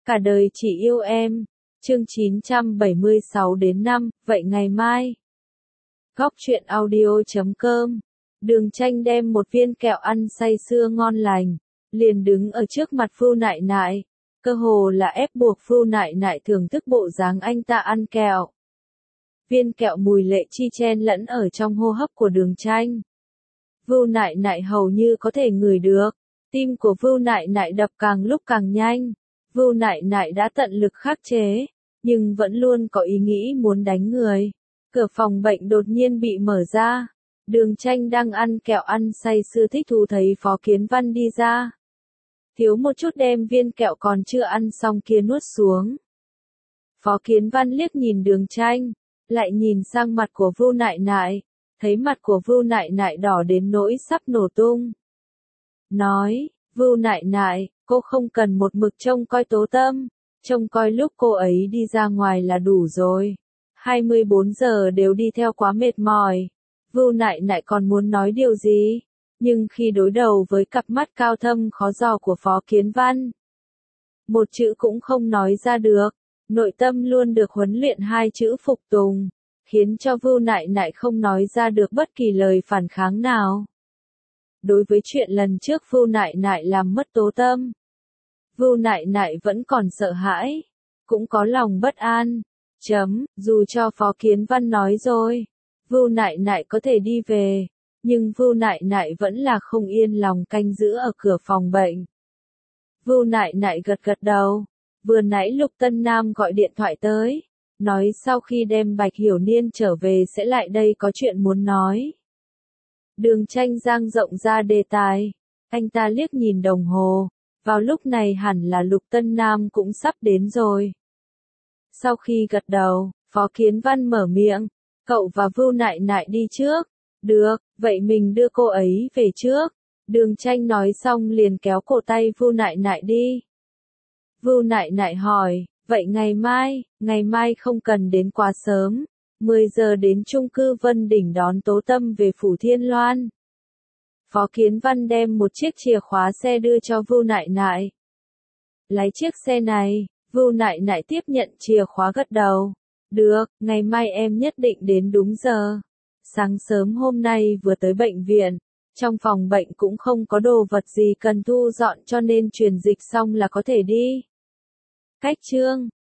Cả đời chỉ yêu em. Chương 976 đến 5, vậy ngày mai. Góc truyện audio.com. Đường Tranh đem một viên kẹo ăn say sưa ngon lành, liền đứng ở trước mặt Vu Nại Nại, cơ hồ là ép buộc Vu Nại Nại thưởng thức bộ dáng anh ta ăn kẹo. Viên kẹo mùi lệ chi chen lẫn ở trong hô hấp của Đường Tranh. Vu Nại Nại hầu như có thể ngửi được, tim của Vu Nại Nại đập càng lúc càng nhanh. Vu Nại Nại đã tận lực khắc chế, nhưng vẫn luôn có ý nghĩ muốn đánh người. Cửa phòng bệnh đột nhiên bị mở ra. Đường Tranh đang ăn kẹo ăn say sưa thích thú thấy Phó Kiến Văn đi ra. Thiếu một chút đem viên kẹo còn chưa ăn xong kia nuốt xuống. Phó Kiến Văn liếc nhìn Đường Tranh, lại nhìn sang mặt của Vu Nại Nại, thấy mặt của Vu Nại Nại đỏ đến nỗi sắp nổ tung. Nói, Vu Nại Nại, cô không cần một mực trông coi Tố Tâm, trông coi lúc cô ấy đi ra ngoài là đủ rồi. 24 giờ đều đi theo quá mệt mỏi. Vu Nại Nại còn muốn nói điều gì, nhưng khi đối đầu với cặp mắt cao thâm khó dò của Phó Kiến Văn, một chữ cũng không nói ra được. Nội tâm luôn được huấn luyện hai chữ phục tùng, khiến cho Vu Nại Nại không nói ra được bất kỳ lời phản kháng nào. Đối với chuyện lần trước Vu Nại Nại làm mất Tố Tâm, Vu Nại Nại vẫn còn sợ hãi, cũng có lòng bất an. Dù cho Phó Kiến Văn nói rồi, Vu Nại Nại có thể đi về, nhưng Vu Nại Nại vẫn là không yên lòng canh giữ ở cửa phòng bệnh. Vu Nại Nại gật gật đầu. Vừa nãy Lục Tân Nam gọi điện thoại tới, nói sau khi đem Bạch Hiểu Niên trở về sẽ lại đây có chuyện muốn nói. Đường Tranh dang rộng ra đề tài, anh ta liếc nhìn đồng hồ, vào lúc này hẳn là Lục Tân Nam cũng sắp đến rồi. Sau khi gật đầu, Phó Kiến Văn mở miệng, cậu và Vu Nại Nại đi trước. Được, vậy mình đưa cô ấy về trước. Đường Tranh nói xong liền kéo cổ tay Vu Nại Nại đi. Vu Nại Nại hỏi, vậy ngày mai không cần đến quá sớm, 10 giờ đến chung cư Vân Đỉnh đón Tố Tâm về Phủ Thiên Loan. Phó Kiến Văn đem một chiếc chìa khóa xe đưa cho Vu Nại Nại. Lấy chiếc xe này, Vu Nại Nại tiếp nhận chìa khóa gật đầu. Được, ngày mai em nhất định đến đúng giờ. Sáng sớm hôm nay vừa tới bệnh viện, trong phòng bệnh cũng không có đồ vật gì cần thu dọn cho nên truyền dịch xong là có thể đi. Cách chương